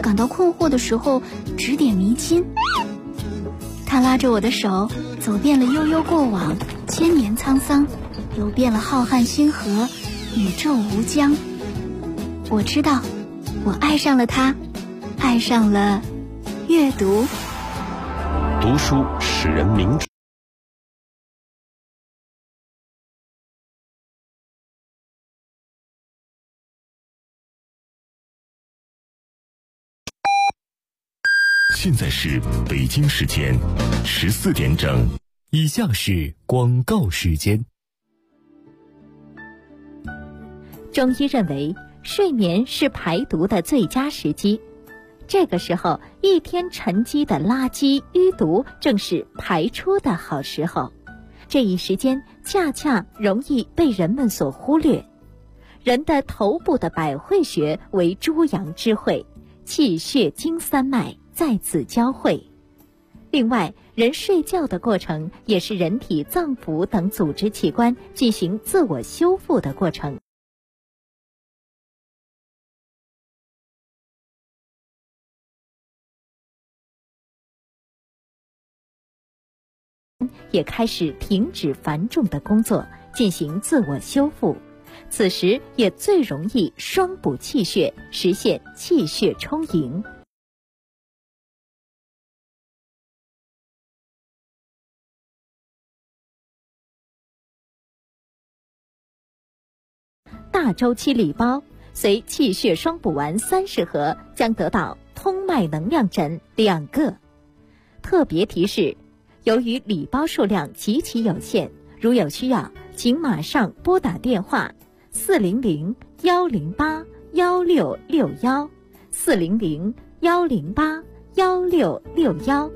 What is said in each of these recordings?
感到困惑的时候指点迷津。他拉着我的手，走遍了悠悠过往，千年沧桑，游遍了浩瀚星河，宇宙无疆。我知道，我爱上了他，爱上了阅读。 读书使人明智。现在是北京时间14点整，以下是广告时间。 中医认为，睡眠是排毒的最佳时机。这个时候，一天沉积的垃圾淤毒正是排出的好时候。这一时间恰恰容易被人们所忽略。人的头部的百会穴为诸阳之会，气血经三脉在此交汇。另外，人睡觉的过程也是人体脏腑等组织器官进行自我修复的过程。也开始停止繁重的工作，进行自我修复。此时也最容易双补气血，实现气血充盈。大周期礼包，随气血双补丸30盒，将得到通脉能量枕2个。特别提示，由于礼包数量极其有限，如有需要，请马上拨打电话400-108-1661，400-108-1661。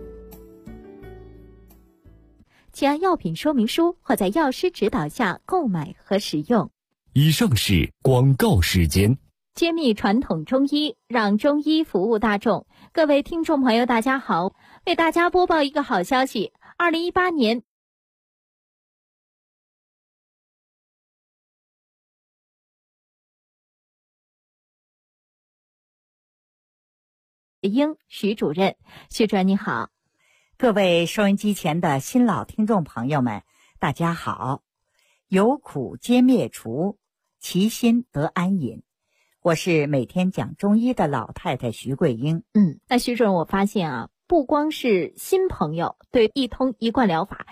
请按药品说明书或在药师指导下购买和使用。 以上是广告时间。 揭秘传统中医，让中医服务大众。各位听众朋友，大家好，为大家播报一个好消息：2018年徐主任，徐主任你好。 各位收音机前的新老听众朋友们，大家好。有苦皆灭除，其心得安隐。我是每天讲中医的老太太徐桂英。 那徐主任，我发现啊，不光是新朋友对一通一贯疗法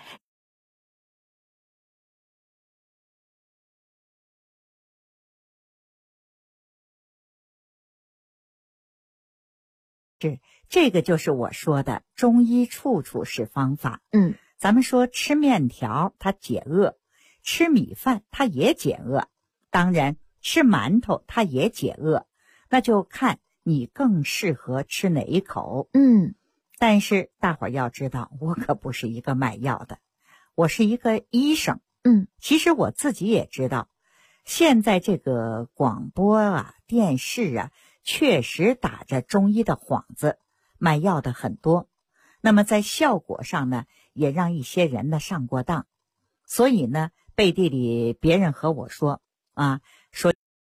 这个就是我说的中医处处是方法。咱们说吃面条它解饿，吃米饭它也解饿，当然吃馒头它也解饿，那就看你更适合吃哪一口。但是大伙儿要知道，我可不是一个卖药的，我是一个医生。其实我自己也知道，现在这个广播啊、电视啊，确实打着中医的幌子，卖药的很多。那么在效果上呢，也让一些人呢上过当。所以呢，背地里别人和我说说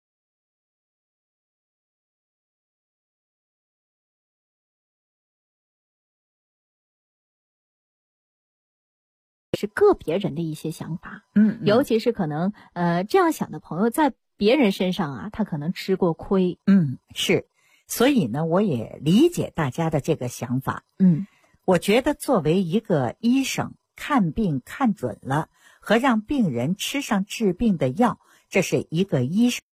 是个别人的一些想法。尤其是可能这样想的朋友在别人身上啊，他可能吃过亏。 是。所以呢，我也理解大家的这个想法。我觉得作为一个医生，看病看准了和让病人吃上治病的药，这是一个医生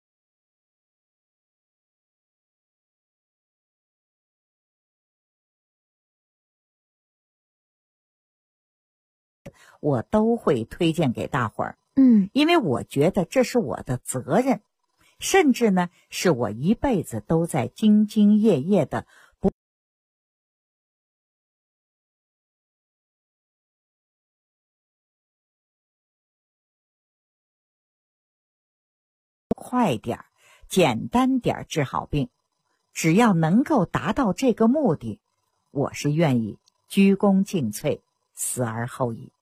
我都会推荐给大伙儿。因为我觉得这是我的责任，甚至呢是我一辈子都在兢兢业业的快点简单点治好病。只要能够达到这个目的，我是愿意鞠躬尽瘁，死而后已。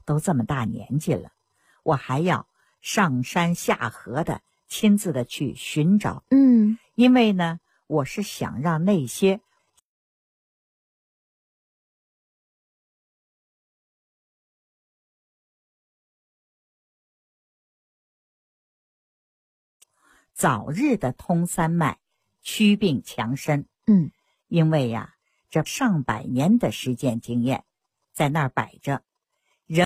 都这么大年纪了，我还要上山下河的亲自的去寻找。因为呢，我是想让那些早日的通三脉，祛病强身。因为呀，这上百年的实践经验在那儿摆着，人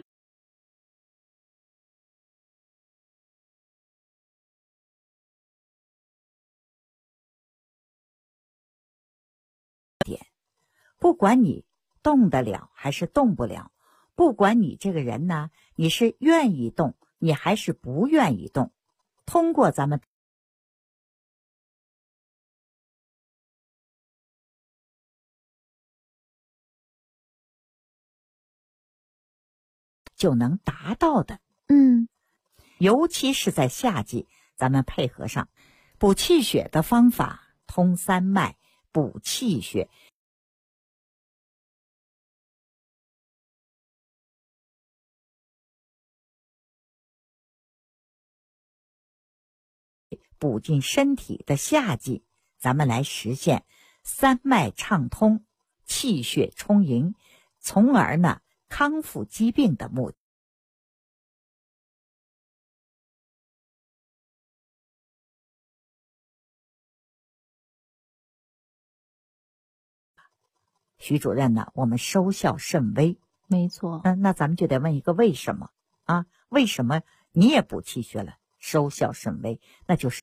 不管你动得了还是动不了，不管你这个人呢，你是愿意动，你还是不愿意动，通过咱们就能达到的。尤其是在夏季，咱们配合上补气血的方法，通三脉，补气血，补进身体的夏季，咱们来实现三脉畅通，气血充盈，从而呢康复疾病的目的。徐主任呢，我们收效甚微。 没错。 那咱们就得问一个为什么啊？为什么你也补气血了，收效甚微？那就是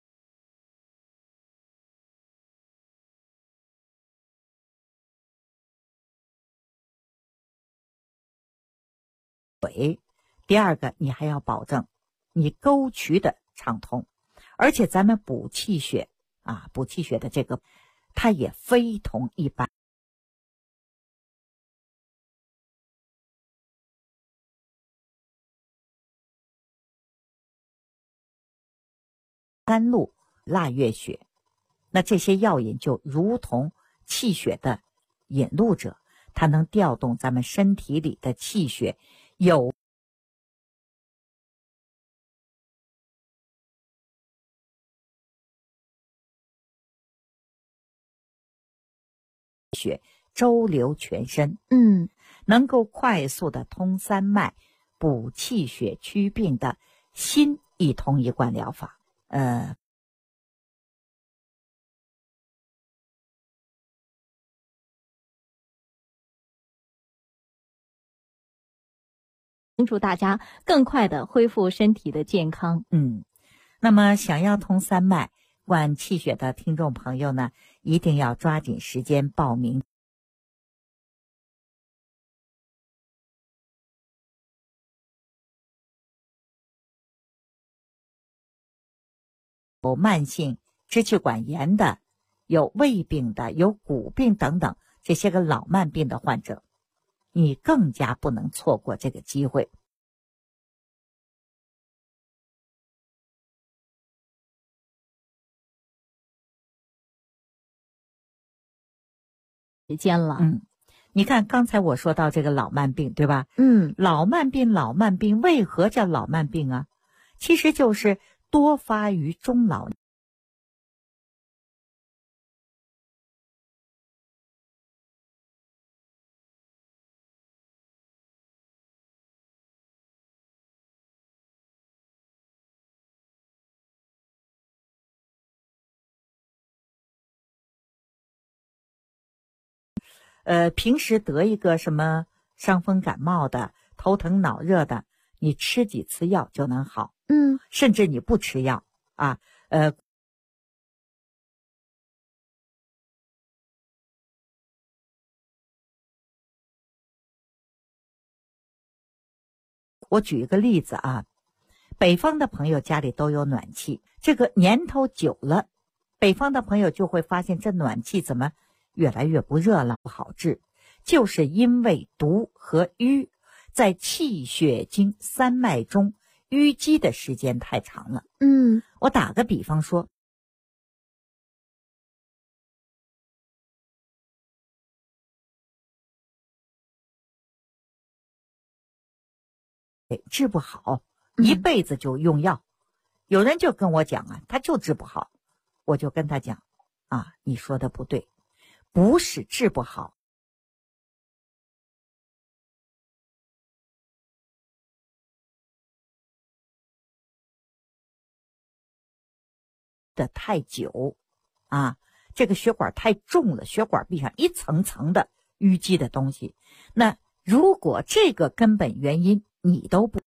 水。第二个，你还要保证你沟渠的畅通，而且咱们补气血啊，补气血的这个，它也非同一般。甘露、腊月雪，那这些药引就如同气血的引路者，它能调动咱们身体里的气血，有血周流全身，能够快速的通三脉、补气血、祛病的新一通一贯疗法。 祝大家更快的恢复身体的健康。 那么想要通三脉、灌气血的听众朋友呢，一定要抓紧时间报名。有慢性支气管炎的，有胃病的，有骨病等等这些个老慢病的患者，你更加不能错过这个机会。 时间了。 你看刚才我说到这个老慢病，对吧？老慢病为何叫老慢病啊？其实就是多发于中老年。平时得一个什么伤风感冒的、头疼脑热的，你吃几次药就能好。甚至你不吃药啊，我举一个例子啊，北方的朋友家里都有暖气，这个年头久了，北方的朋友就会发现这暖气怎么越来越不热了，不好治，就是因为毒和瘀在气血经三脉中淤积的时间太长了。我打个比方说， 治不好，一辈子就用药。有人就跟我讲啊，他就治不好，我就跟他讲啊，你说的不对，不是治不好，的太久啊，这个血管太重了，血管壁上一层层的淤积的东西。那如果这个根本原因你都不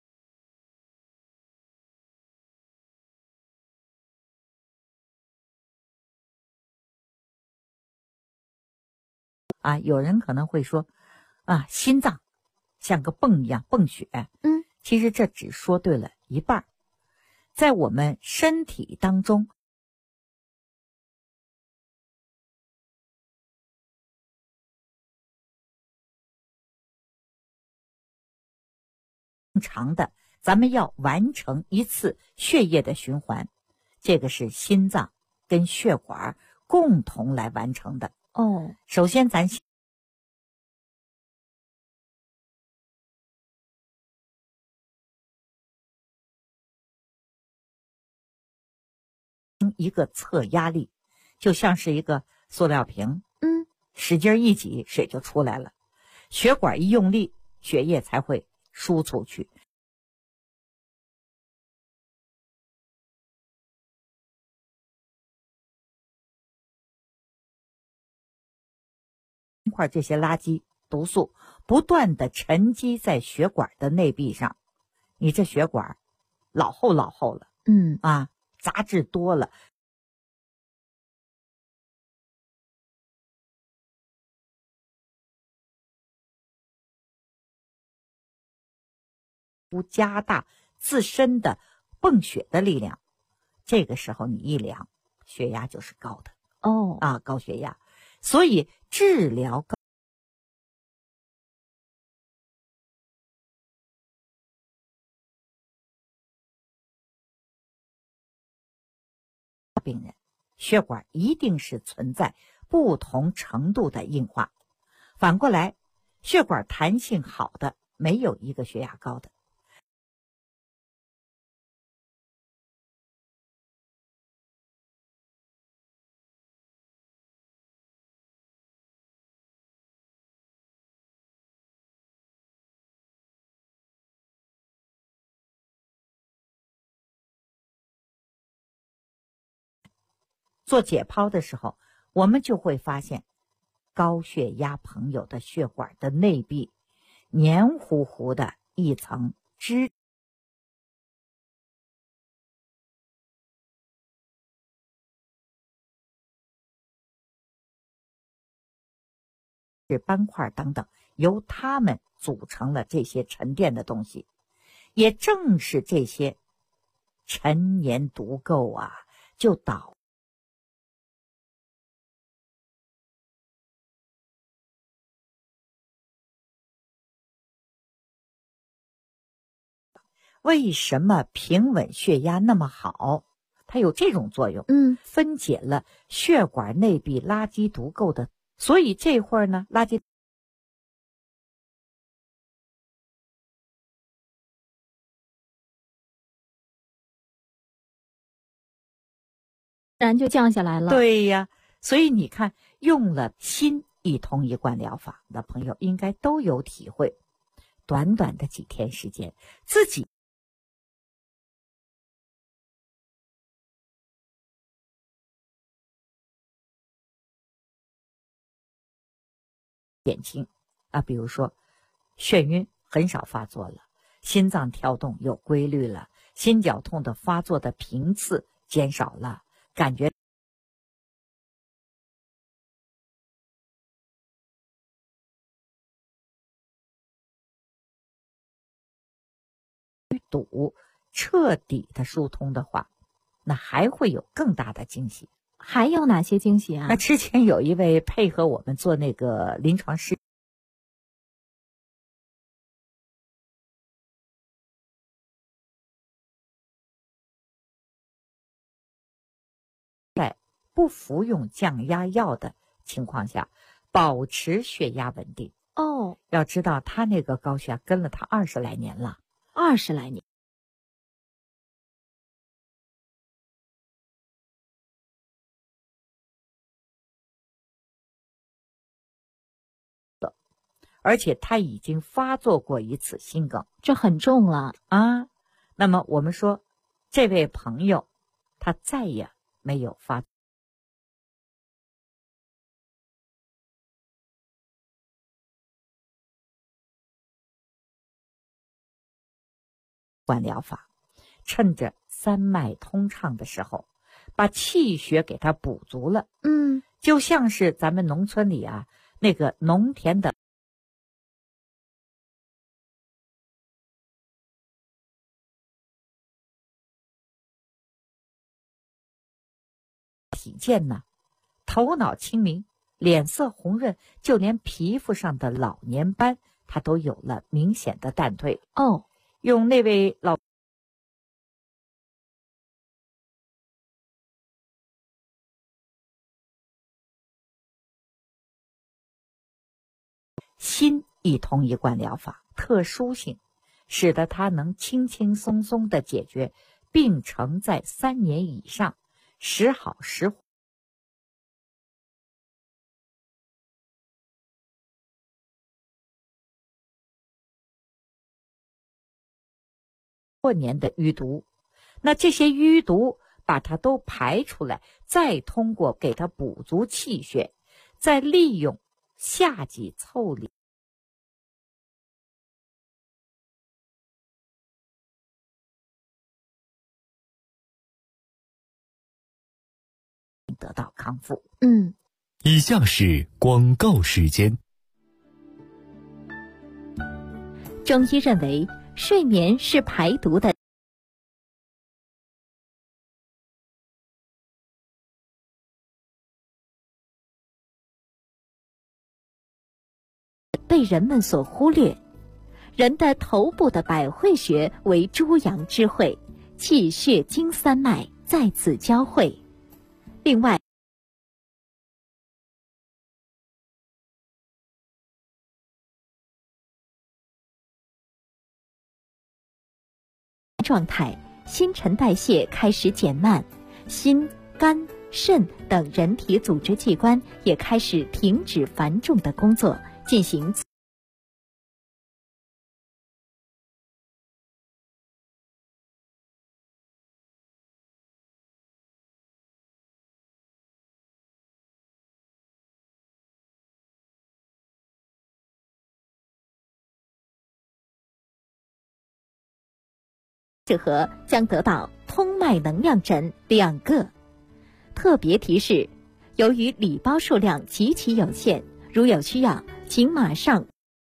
啊，有人可能会说啊，心脏像个泵一样泵血，其实这只说对了一半。在我们身体当中，正常的咱们要完成一次血液的循环，这个是心脏跟血管共同来完成的。首先咱一个测压力，就像是一个塑料瓶，使劲一挤，水就出来了。血管一用力，血液才会输出去。块这些垃圾毒素不断的沉积在血管的内壁上，你这血管老厚了，杂质多了，不加大自身的泵血的力量，这个时候你一量，血压就是高的。高血压。所以治疗高病人，血管一定是存在不同程度的硬化。反过来，血管弹性好的，没有一个血压高的。做解剖的时候，我们就会发现高血压朋友的血管的内壁黏糊糊的一层脂斑块等等，由它们组成了这些沉淀的东西。也正是这些陈年毒垢啊，就导为什么平稳血压那么好？它有这种作用，分解了血管内壁垃圾毒垢的，所以这会儿呢，垃圾自然就降下来了。 对呀，所以你看，用了心一通一贯疗法的朋友应该都有体会，短短的几天时间，自己减轻啊，比如说眩晕很少发作了，心脏跳动有规律了，心绞痛的发作的频次减少了，感觉堵彻底的疏通的话，那还会有更大的惊喜。 还有哪些惊喜啊？ 那之前有一位配合我们做那个临床试在不服用降压药的情况下，保持血压稳定。要知道他那个高血压跟了他20来年了。 20来年。 而且他已经发作过一次心梗， 这很重了啊。那么我们说，这位朋友他再也没有发作。管疗法，趁着三脉通畅的时候，把气血给它补足了。就像是咱们农村里啊，那个农田的体健呢，头脑清明，脸色红润，就连皮肤上的老年斑，它都有了明显的淡退。用那位老心一通一贯疗法特殊性，使得它能轻轻松松地解决病程在3年以上，时好时坏。过年的淤毒，那这些淤毒把它都排出来，再通过给它补足气血，再利用下级腠理得到康复。 以下是广告时间。 中医认为，睡眠是排毒的被人们所忽略。人的头部的百会穴为诸阳之会，气血经三脉在此交汇。另外，状态，新陈代谢开始减慢，心、肝、肾等人体组织器官也开始停止繁重的工作，进行适合将得到通脉能量枕2个。特别提示，由于礼包数量极其有限，如有需要，请马上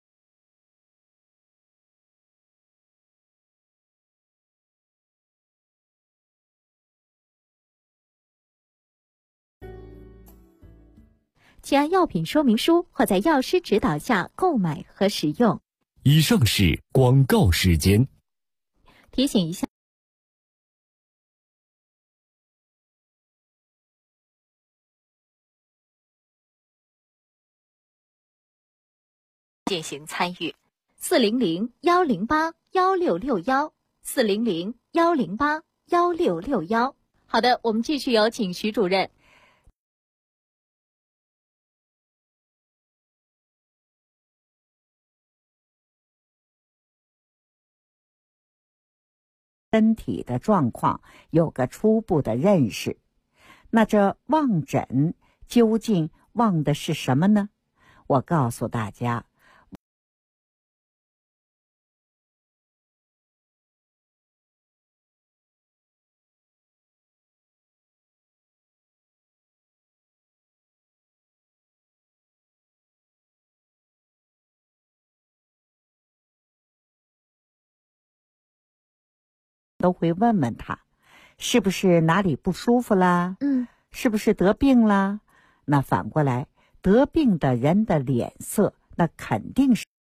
请按药品说明书或在药师指导下购买和使用。 以上是广告时间。 提醒一下，进行参与400-108-1661，400-108-1661。好的，我们继续有请徐主任。 身体的状况有个初步的认识。那这望诊究竟望的是什么呢？我告诉大家，都会问问他，是不是哪里不舒服啦？是不是得病啦？那反过来，得病的人的脸色，那肯定是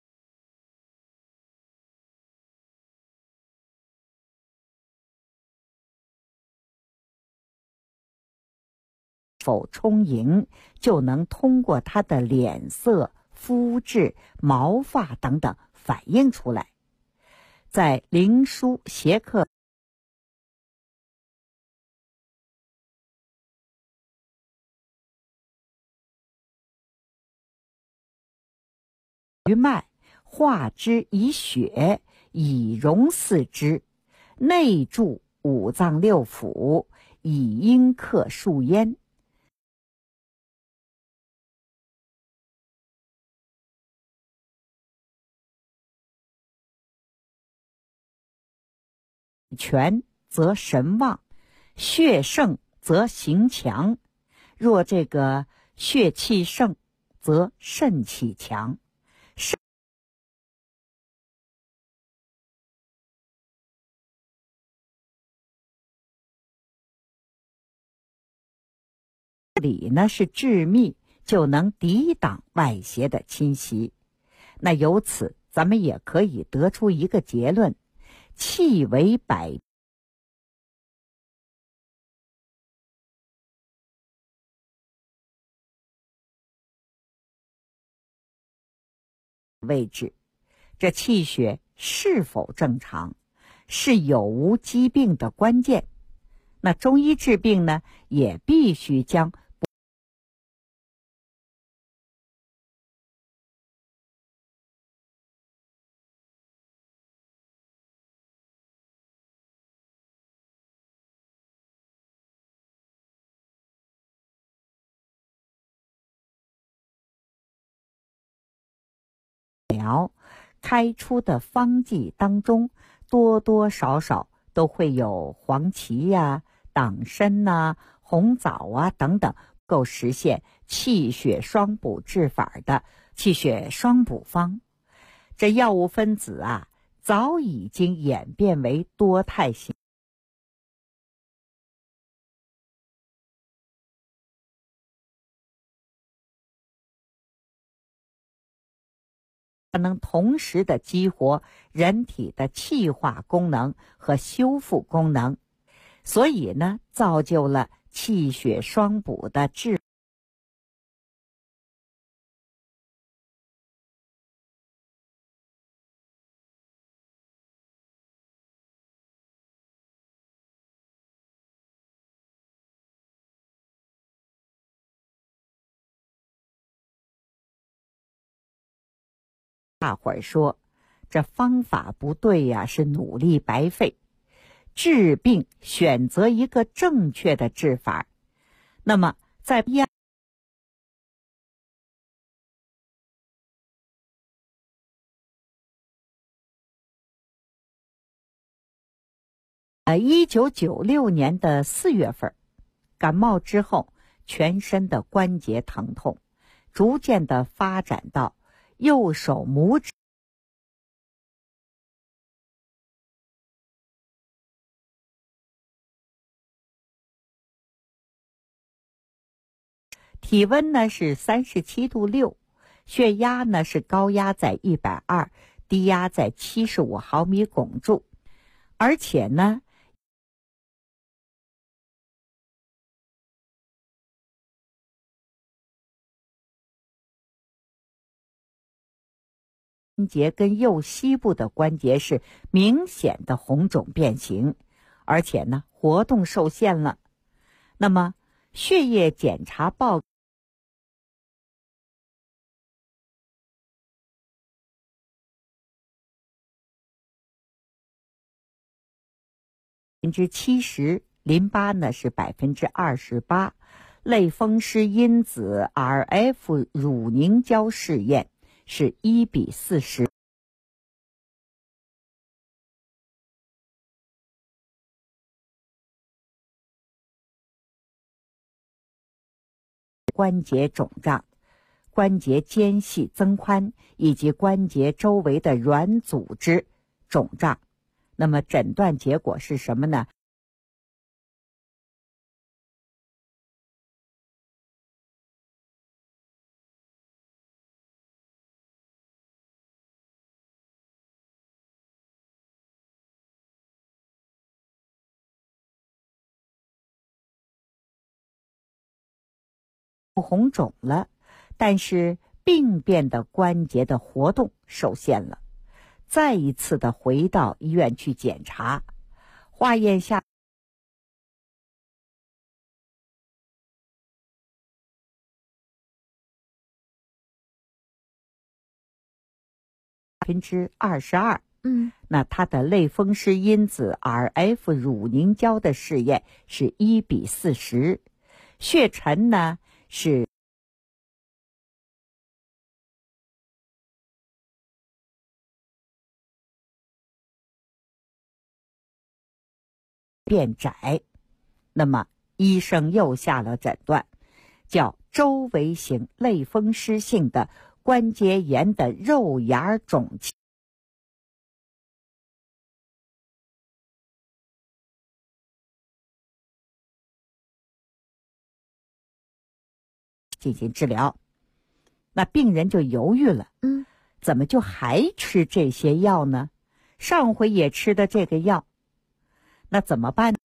否充盈，就能通过他的脸色、肤质、毛发等等反映出来。 在灵枢协课余脉，化之以血，以溶四肢，内注五脏六腑，以阴克数焉。全则神旺，血盛则形强。若这个血气盛，则肾气强。里呢是致密，就能抵挡外邪的侵袭。那由此咱们也可以得出一个结论：气为百位置，这气血是否正常，是有无疾病的关键。那中医治病呢，也必须将开出的方剂当中，多多少少都会有黄芪呀、党参呐、红枣啊等等，够实现气血双补治法的气血双补方。这药物分子啊，早已经演变为多态性。它能同时的激活人体的气化功能和修复功能，所以呢，造就了气血双补的治。大伙儿说这方法不对呀，是努力白费。治病选择一个正确的治法，那么在1996年的4月份，感冒之后，全身的关节疼痛逐渐的发展到右手拇指体温呢是37度6，血压呢是高压在120，低压在75毫米汞柱，而且呢关节跟右膝部的关节是明显的红肿变形，而且呢活动受限了。那么血液检查报70%，淋巴呢是28%，类风湿因子 RF 乳凝胶试验是1:40。关节肿胀、关节间隙增宽以及关节周围的软组织肿胀。那么诊断结果是什么呢？红肿了，但是病变的关节的活动受限了。 再一次的回到医院去检查，化验下22%。那它的类风湿因子 RF 乳凝胶的试验是1:40，血沉呢是变窄，那么医生又下了诊断，叫周围型类风湿性的关节炎的肉芽肿进行治疗。那病人就犹豫了，怎么就还吃这些药呢？上回也吃的这个药，那怎么办呢？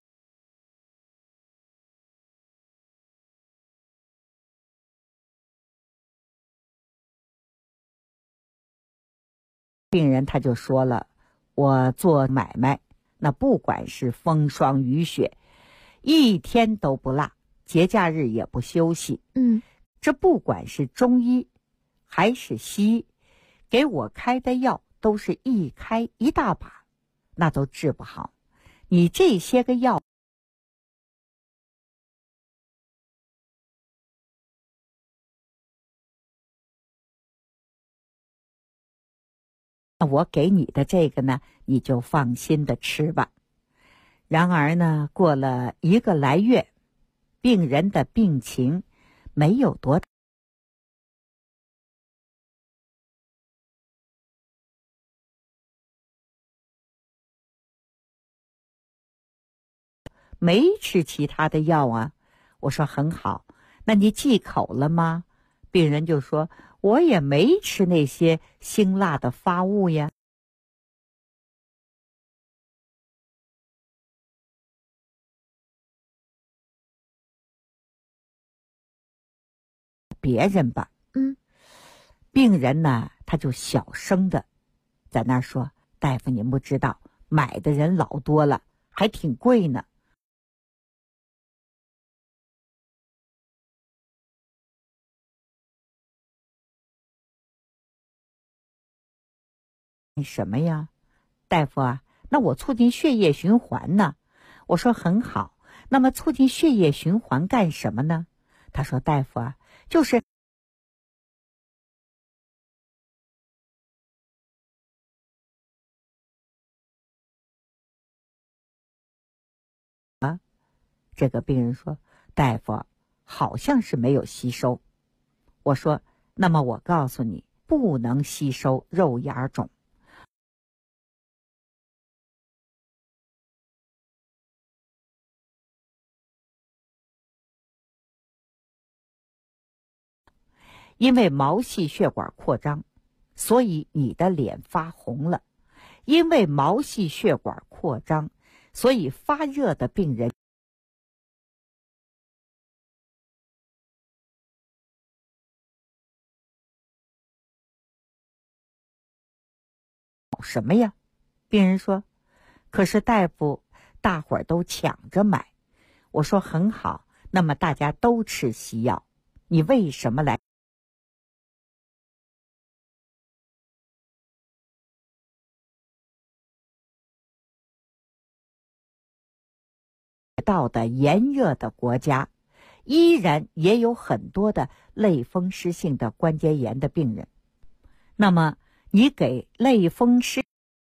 病人他就说了，我做买卖，那不管是风霜雨雪，一天都不落，节假日也不休息。这不管是中医还是西医，给我开的药都是一开一大把，那都治不好。你这些个药我给你的这个呢，你就放心的吃吧。然而呢，过了1个来月，病人的病情没有多大，没吃其他的药啊。我说很好，那你忌口了吗？病人就说，我也没吃那些辛辣的发物呀。别人吧，病人呢，他就小声的在那儿说，大夫您不知道，买的人老多了，还挺贵呢。什么呀？大夫啊，那我促进血液循环呢。我说很好，那么促进血液循环干什么呢？他说大夫啊，就是这个病人说，大夫好像是没有吸收。我说那么我告诉你，不能吸收肉芽肿。因为毛细血管扩张，所以你的脸发红了。因为毛细血管扩张，所以发热的病人什么呀？病人说，可是大夫，大伙儿都抢着买。我说很好，那么大家都吃西药，你为什么来到的炎热的国家，依然也有很多的类风湿性的关节炎的病人。那么你给类风湿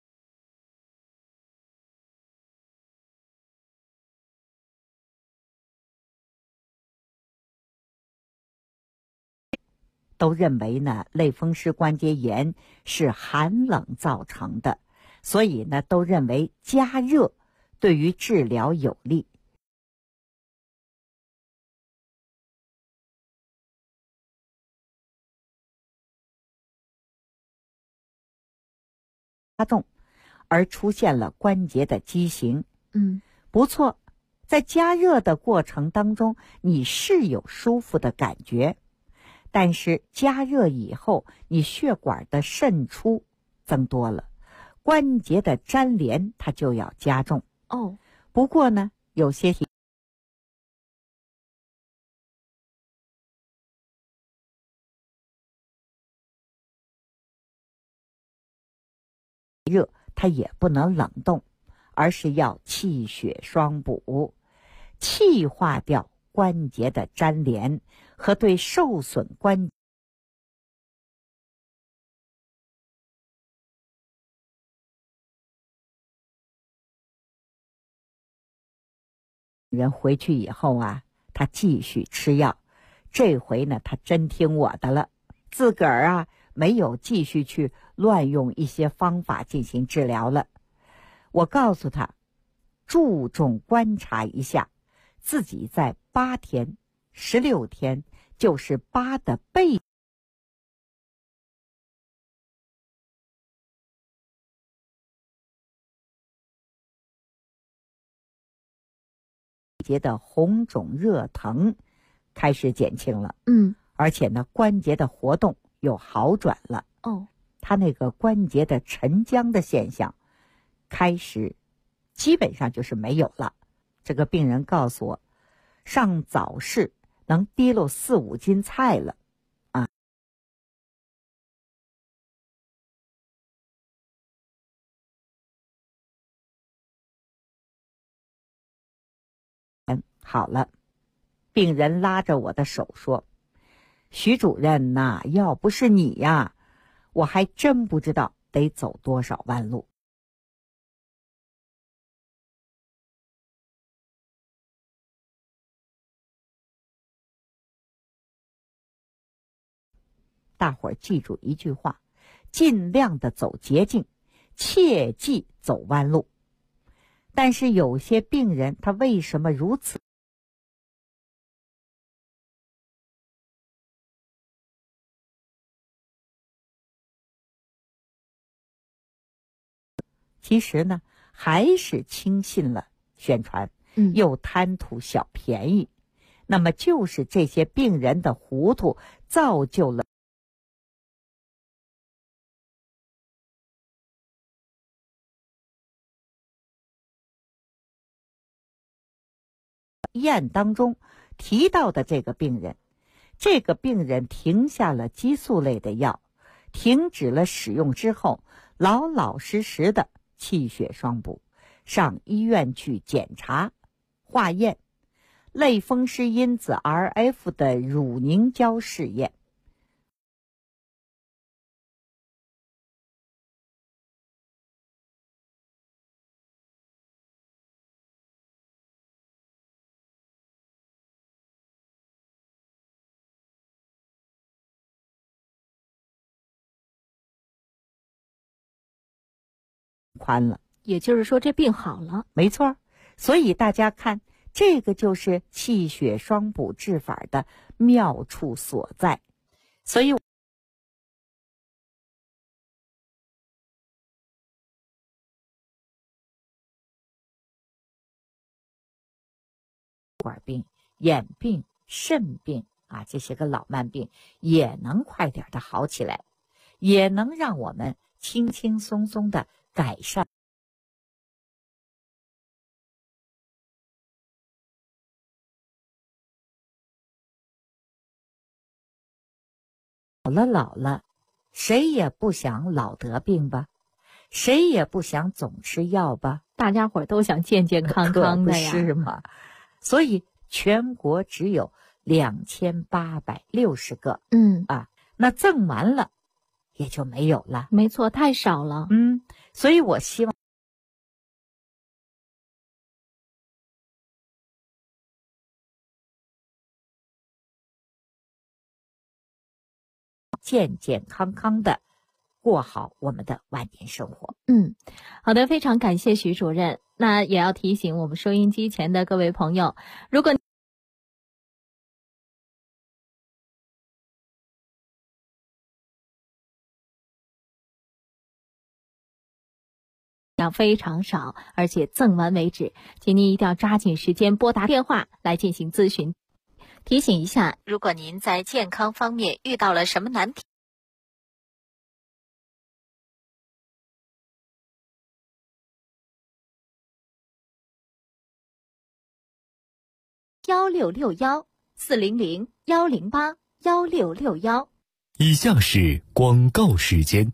都认为呢，类风湿关节炎是寒冷造成的，所以呢，都认为加热对于治疗有利。加重，而出现了关节的畸形。不错，在加热的过程当中，你是有舒服的感觉，但是加热以后，你血管的渗出增多了， 关节的粘连它就要加重。 哦， 不过呢，有些热它也不能冷冻，而是要气血双补，气化掉关节的粘连和对受损关节人回去以后啊，他继续吃药。这回呢，他真听我的了，自个儿啊没有继续去乱用一些方法进行治疗了。我告诉他，注重观察一下，自己在8天、16天，就是8的倍。节的红肿热疼开始减轻了，而且呢，关节的活动又好转了。他那个关节的沉僵的现象开始基本上就是没有了。这个病人告诉我，上早市能提溜4、5斤菜了啊。好了，病人拉着我的手说，徐主任呐，要不是你呀，我还真不知道得走多少弯路。大伙儿记住一句话，尽量的走捷径，切忌走弯路。但是有些病人他为什么如此？其实呢，还是轻信了宣传，又贪图小便宜。那么就是这些病人的糊涂，造就了医案当中提到的这个病人。这个病人停下了激素类的药，停止了使用之后，老老实实的气血双补，上医院去检查化验类风湿因子 RF 的乳凝胶试验，宽了， 也就是说这病好了。 没错，所以大家看，这个就是气血双补治法的妙处所在。所以管病、眼病、肾病啊，这些个老慢病也能快点的好起来，也能让我们轻轻松松的改善。老了，谁也不想老得病吧，谁也不想总吃药吧， 大家伙都想健健康康的呀， 可不是吗？所以全国只有2860个，那赠完了也就没有了。 没错，太少了。 所以我希望健健康康的过好我们的晚年生活。 好的，非常感谢徐主任。那也要提醒我们收音机前的各位朋友，如果非常少，而且赠完为止，请您一定要抓紧时间拨打电话来进行咨询。提醒一下，如果您在健康方面遇到了什么难题， 16614001081661。 以下是广告时间。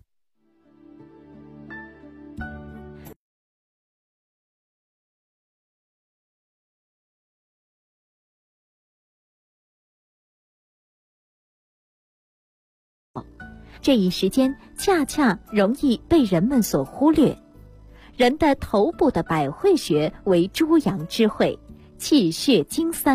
这一时间恰恰容易被人们所忽略。人的头部的百会穴为诸阳之会，气血经三。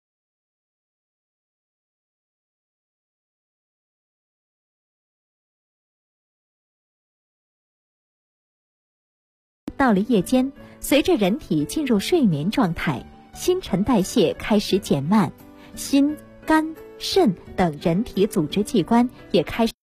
到了夜间，随着人体进入睡眠状态，新陈代谢开始减慢，心、肝、肾等人体组织器官也开始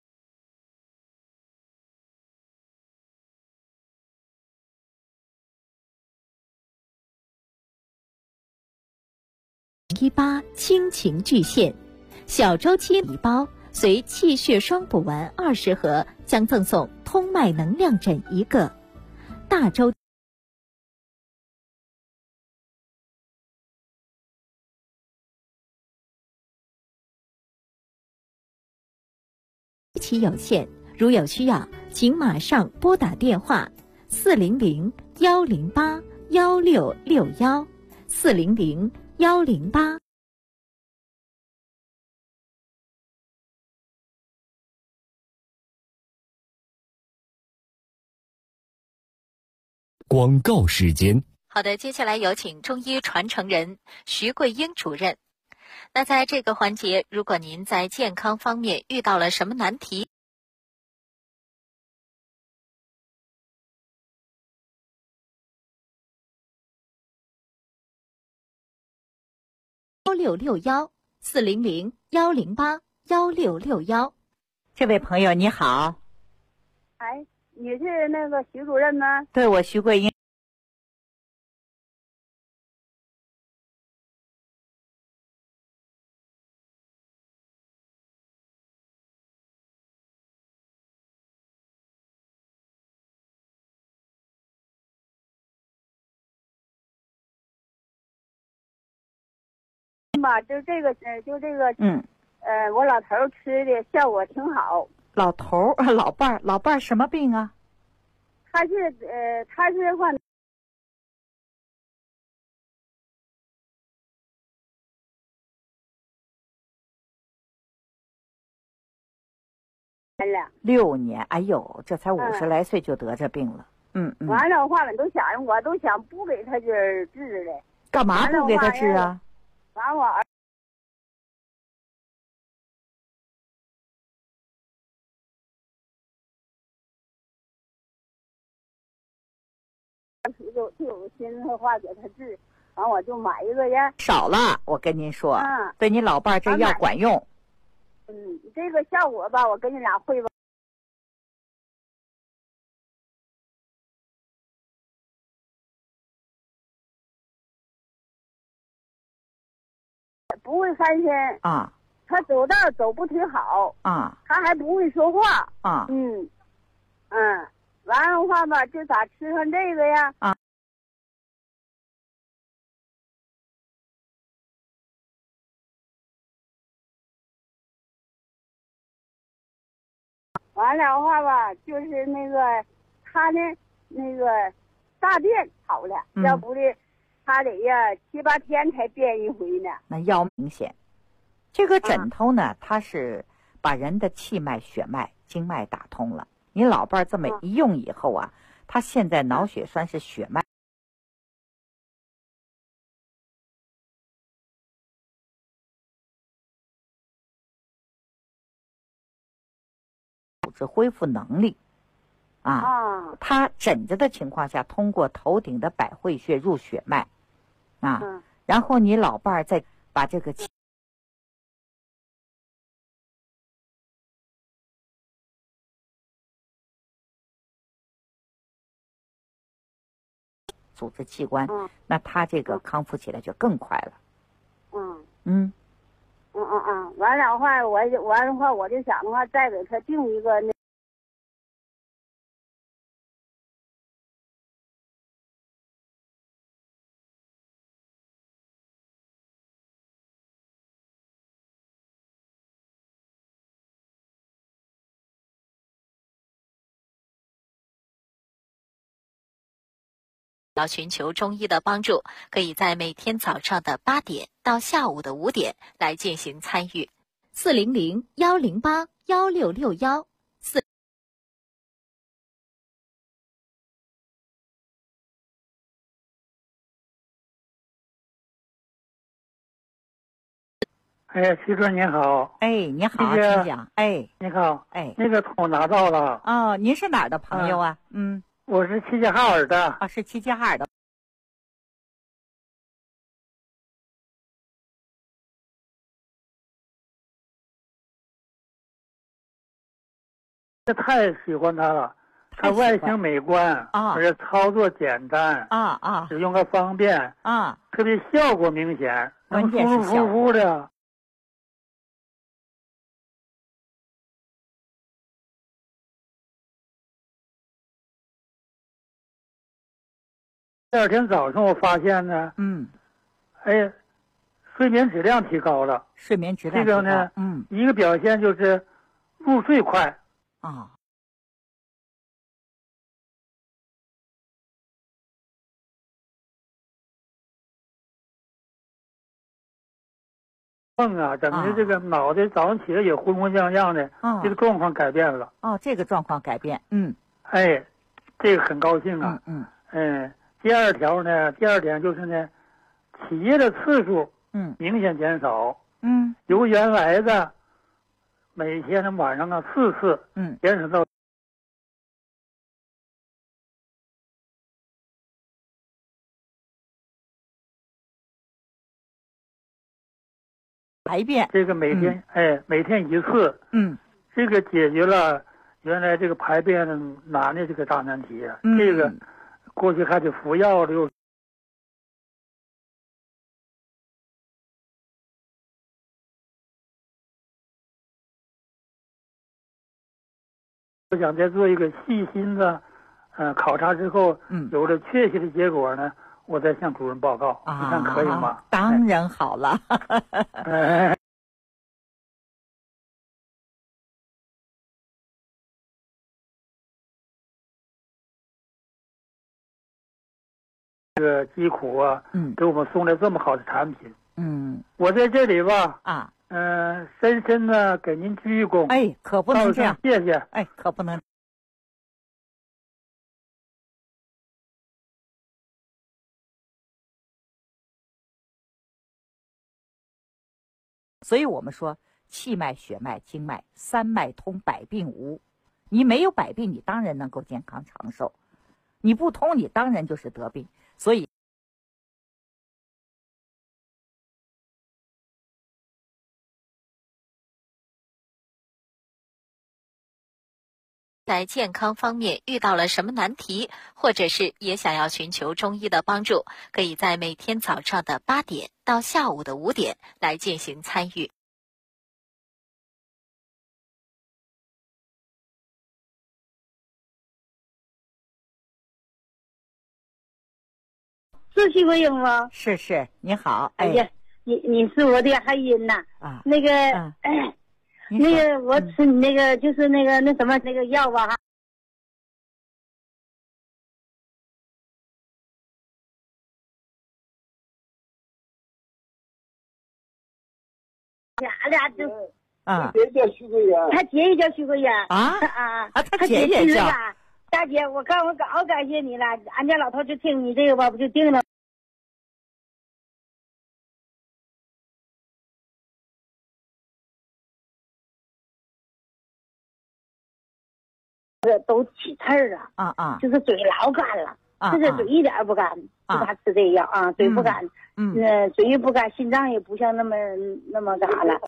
18亲情巨献，小周期礼包随气血双补丸20盒将赠送通脉能量枕1个，大周期有限，如有需要，请马上拨打电话400-108-1661，400-108。 广告时间。 好的，接下来有请中医传承人徐桂英主任。那在这个环节，如果您在健康方面遇到了什么难题，16614001081661。 这位朋友你好。 哎，你是那个徐主任吗？ 对，我徐桂英。 吧，就这个，我老头吃的效果挺好。 老头儿，老伴儿什么病啊？ 他是患 6年，哎呦，这才50来岁就得这病了。 完了话，我都想不给他治的。 干嘛不给他治啊？ 完我儿就有心思话给他治，完我就买一个呀。 少了，我跟您说，对你老伴儿这药管用。 这个效果吧，我跟你俩汇报。不会翻身啊， 他走道走不忒好啊， 他还不会说话啊， 完了话吧，就咋吃上这个呀？ 啊， 完了话吧，就是那个他呢，那个大便好了，要不的他得呀7、8天才便一回呢。 那药明显，这个枕头呢，它是把人的气脉、血脉、经脉打通了。你老伴儿这么一用以后啊，他现在脑血栓是血脉组织恢复能力啊，他枕着的情况下，通过头顶的百会穴入血脉啊，然后你老伴儿再把这个气组织器官，那他这个康复起来就更快了。 完了的话，我就想的话，再给他定一个那。 要寻求中医的帮助，可以在每天早上的8点到下午的5点来进行参与。400-108-1661。 哎，徐主任您好。 哎，你好，请讲。哎， 你好。 哎， 那个通拿到了。 哦，您是哪儿的朋友啊？ 我是齐齐哈尔的。 啊，是齐齐哈尔的。 这太喜欢它了，它外形美观啊， 而且操作简单啊， 使用个方便啊， 特别效果明显，能舒舒服服的。第二天早上我发现呢，哎，睡眠质量提高了。 睡眠质量这个呢，一个表现就是入睡快啊。 梦啊，整个这个脑袋早上起来也昏昏胀胀的，这个状况改变了。 哦，这个状况改变， 哎，这个很高兴啊。第二点就是呢，起夜的次数明显减少。由原来的每天的晚上4次，减少到排便。 这个每天每天1次。这个解决了原来这个排便难的这个大难题啊。这个过去还得服药的，又我想再做一个细心的考察之后，有了确切的结果呢，我再向主任报告。你看可以吗？ 当然好了。 这个疾苦啊，给我们送来这么好的产品。我在这里吧，深深的给您鞠躬。 哎，可不能这样， 谢谢。 哎，可不能。所以我们说，气脉、血脉、经脉3脉通，百病无。你没有百病，你当然能够健康长寿；你不通，你当然就是得病。所以， 在健康方面遇到了什么难题，或者是也想要寻求中医的帮助，可以在每天早上的8点到下午的5点来进行参与。 是徐国英吗？ 是，你好。 哎呀，你是我的海音呐。那个，那个我吃你那个就是那个那什么那个药吧哈。俺俩就他姐叫徐桂英， 他姐也叫徐桂英他姐也叫。 大姐，我老感谢你了，俺家老头就听你这个吧，不就定了。都起刺儿了就是嘴老干了就是嘴一点不干，就他吃这药嘴不干，嘴不干，心脏也不像那么干啥了。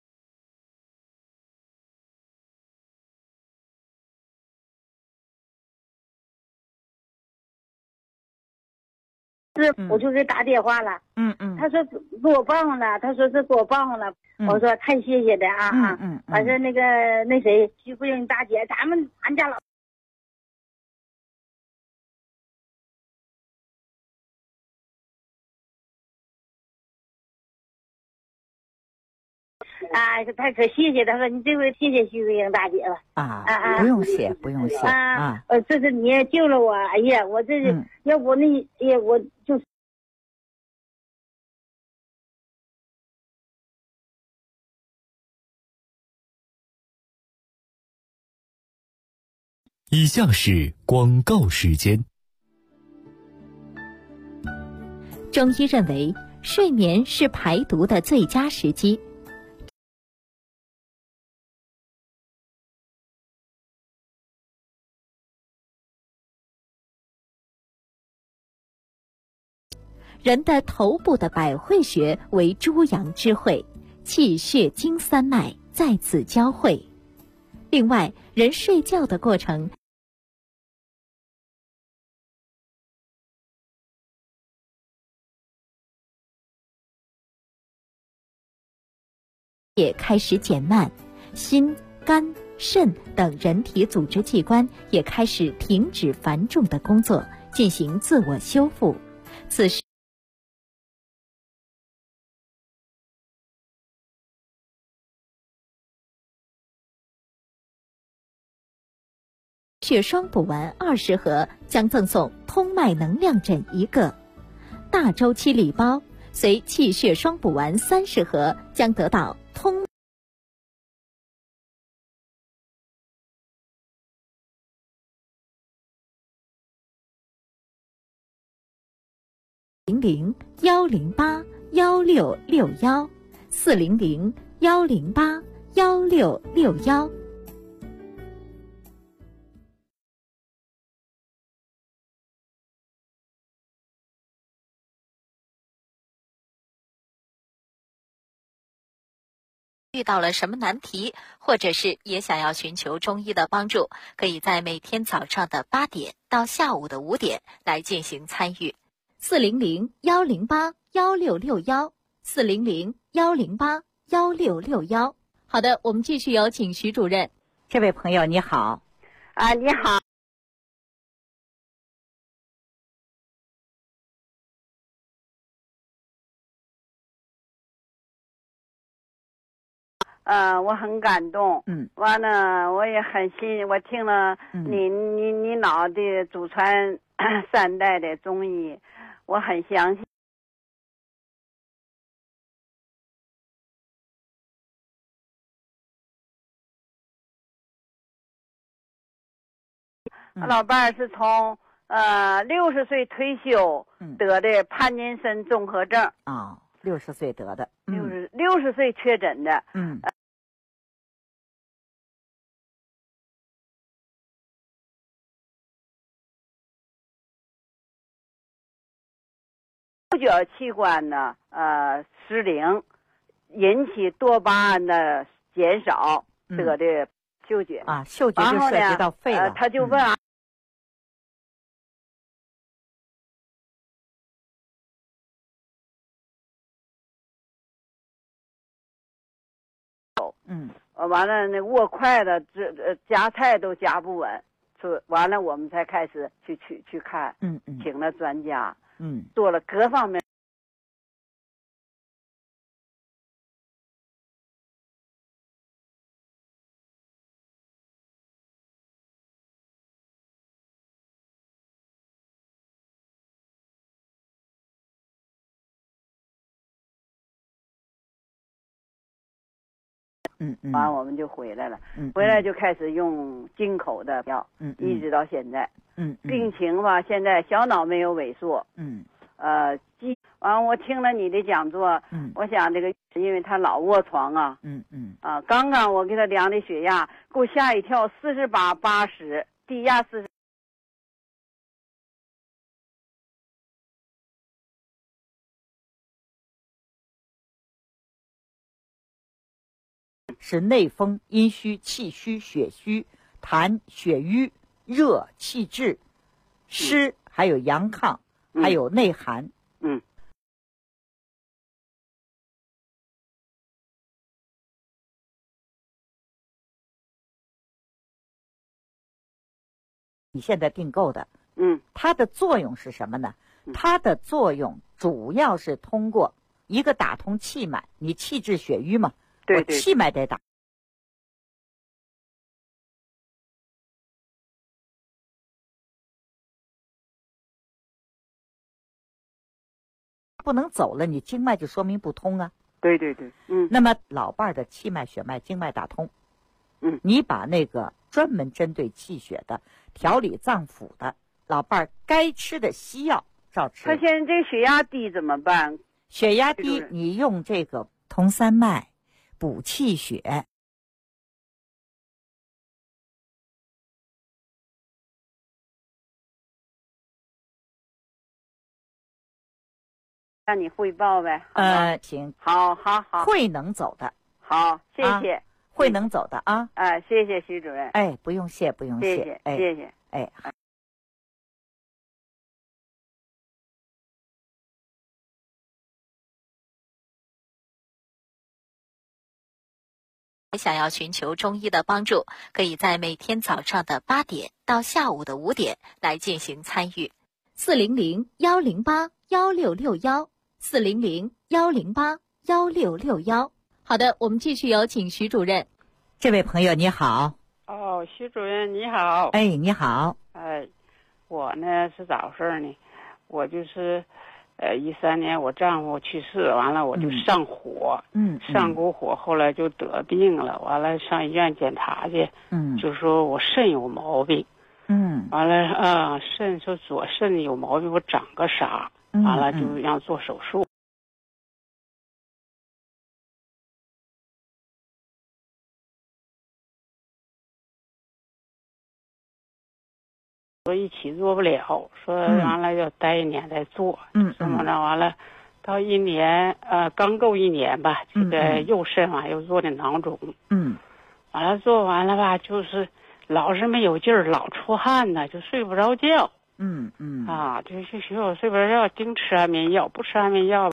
我就给打电话了，他说多棒了，他说是多棒了，我说太谢谢的完事那个那谁徐桂英大姐，俺家老。 啊，他可谢谢，他说你这回谢谢徐桂英大姐了。 不用谢，不用谢啊。 这是你救了我，哎呀，我这是、要不那哎呀，我就。 以下是广告时间。 中医认为，睡眠是排毒的最佳时机。人的头部的百会穴为诸阳之会，气血经三脉在此交汇。另外，人睡觉的过程也开始减慢，心、肝、肾等人体组织器官也开始停止繁重的工作，进行自我修复。此时血双补丸20盒将赠送通脉能量枕1个，大周期礼包随气血双补丸30盒将得到通0016611661，40016811661。遇到了什么难题，或者是也想要寻求中医的帮助，可以在每天早上的8点到下午的5点来进行参与。400-108-1661，400-108-1661。好的，我们继续有请徐主任。 这位朋友你好。 你好。我很感动。完了，我也很我听了你老的祖传3代的中医，我很相信。我老伴儿是从60岁退休得的帕金森综合症。 60岁得的 ，60岁确诊的。嗅觉器官呢失灵，引起多巴胺的减少，得的嗅觉。 嗅觉就涉及到肺了。 他就问完了那握筷子夹菜都夹不稳，完了我们才开始去看，请了专家，做了各方面。完我们就回来了，回来就开始用进口的药，一直到现在，病情吧，现在小脑没有萎缩，完我听了你的讲座，我想这个，因为他老卧床啊，刚刚我给他量的血压，给我吓一跳，48/80，低压40。 是内风、阴虚、气虚、血虚、痰、血瘀、热、气滞、湿，还有阳亢，还有内寒。你现在订购的，它的作用是什么呢？它的作用主要是通过一个打通气脉，你气滞血瘀嘛。 对， 气脉得打。不能走了，你经脉就说明不通啊。 对， 那么老伴儿的气脉、血脉、经脉打通，你把那个专门针对气血的、调理脏腑的，老伴儿该吃的西药照吃。 他现在这血压低怎么办？ 血压低，你用这个通三脉、补气血。 让你汇报呗。 行， 好， 会能走的。 好，谢谢。 会能走的啊。 谢谢徐主任。 哎，不用谢，不用谢。 谢谢。 哎。 想要寻求中医的帮助，可以在每天早上的8点到下午的5点来进行参与。400-108-1661，400-108-1661。好的，我们继续有请徐主任。 这位朋友你好。 徐主任你好。 哎，你好。 我呢是咋回事呢？我就是13年我丈夫去世，完了我就上火，上股火，后来就得病了，完了上医院检查去，就说我肾有毛病，完了肾说左肾有毛病，我长个啥，完了就让做手术。说一起做不了，说完了要待1年再做，这么着完了，到1年刚够1年吧，这个右肾又做的囊肿，完了做完了吧，就是老是没有劲儿，老出汗呢，就睡不着觉，就是学我睡不着觉，净吃安眠药，不吃安眠药。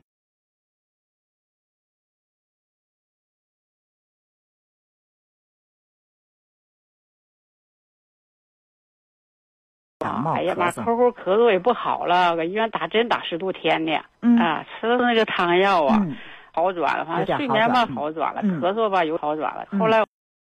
哎呀妈，口咳嗽也不好了，搁医院打针打10多天呢。吃的那个汤药好转了，反正睡眠吧好转了，咳嗽吧有好转了。后来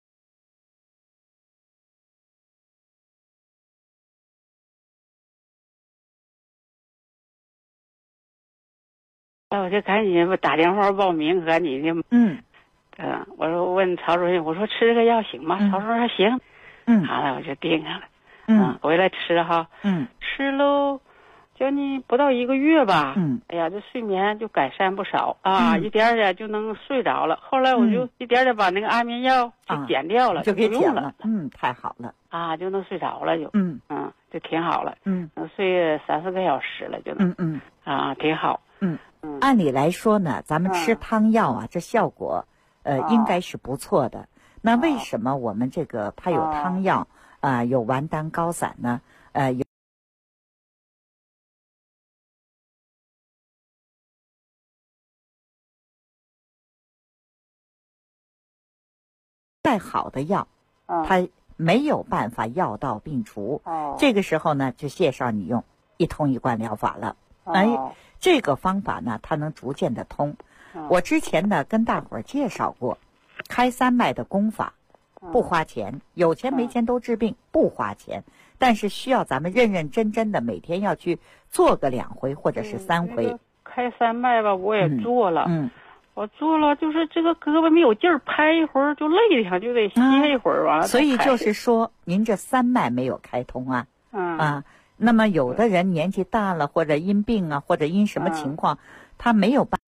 我就赶紧打电话报名，赶紧的。我说问曹主任，我说吃这个药行吗？曹主任说行。好了，我就定下了。回来吃哈，吃喽，将近不到1个月吧，哎呀，这睡眠就改善不少啊，一点点就能睡着了。后来我就一点点把那个安眠药就减掉了， 就给减了，太好了啊，就能睡着了就，就挺好了，能睡3、4个小时了就能，挺好， 按理来说呢，咱们吃汤药啊，这效果应该是不错的。那为什么我们这个它有汤药？有丸丹高散呢，有再好的药，它没有办法药到病除。这个时候呢，就介绍你用一通一贯疗法了。这个方法呢，它能逐渐的通。我之前呢跟大伙儿介绍过，开三脉的功法。不花钱，有钱没钱都治病，不花钱，但是需要咱们认认真真的每天要去做个2回或者是3回。 开三脉吧，我也做了，我做了，就是这个胳膊没有劲儿，拍一会儿就累的慌，就得歇一会儿，完了。 所以就是说，您这3脉没有开通啊，那么有的人年纪大了，或者因病啊，或者因什么情况，他没有办法。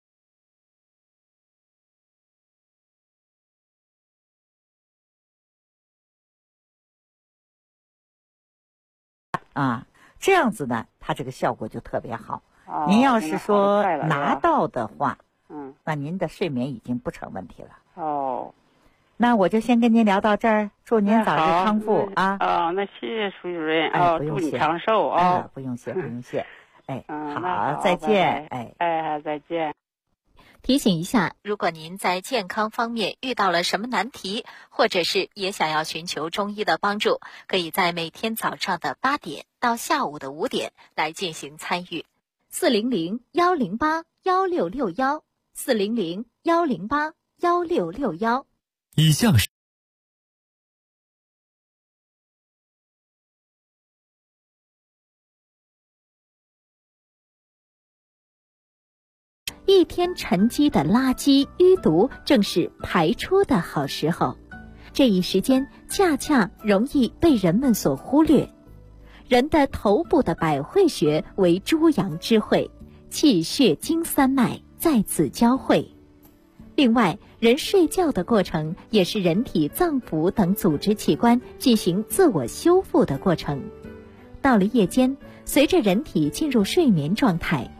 这样子呢，它这个效果就特别好。您要是说拿到的话，那您的睡眠已经不成问题了。那我就先跟您聊到这儿，祝您早日康复啊！ 那谢谢徐主任不用谢， 祝你长寿啊！ 不用谢，不用谢。好，再见。 再见。 提醒一下，如果您在健康方面遇到了什么难题，或者是也想要寻求中医的帮助，可以在每天早上的8点到下午的5点来进行参与。400-108-1661，400-108-1661。 1661。 以下是一天沉积的垃圾淤毒正是排出的好时候，这一时间恰恰容易被人们所忽略。人的头部的百会穴为诸阳之会，气血经三脉在此交汇。另外，人睡觉的过程也是人体脏腑等组织器官进行自我修复的过程。到了夜间，随着人体进入睡眠状态，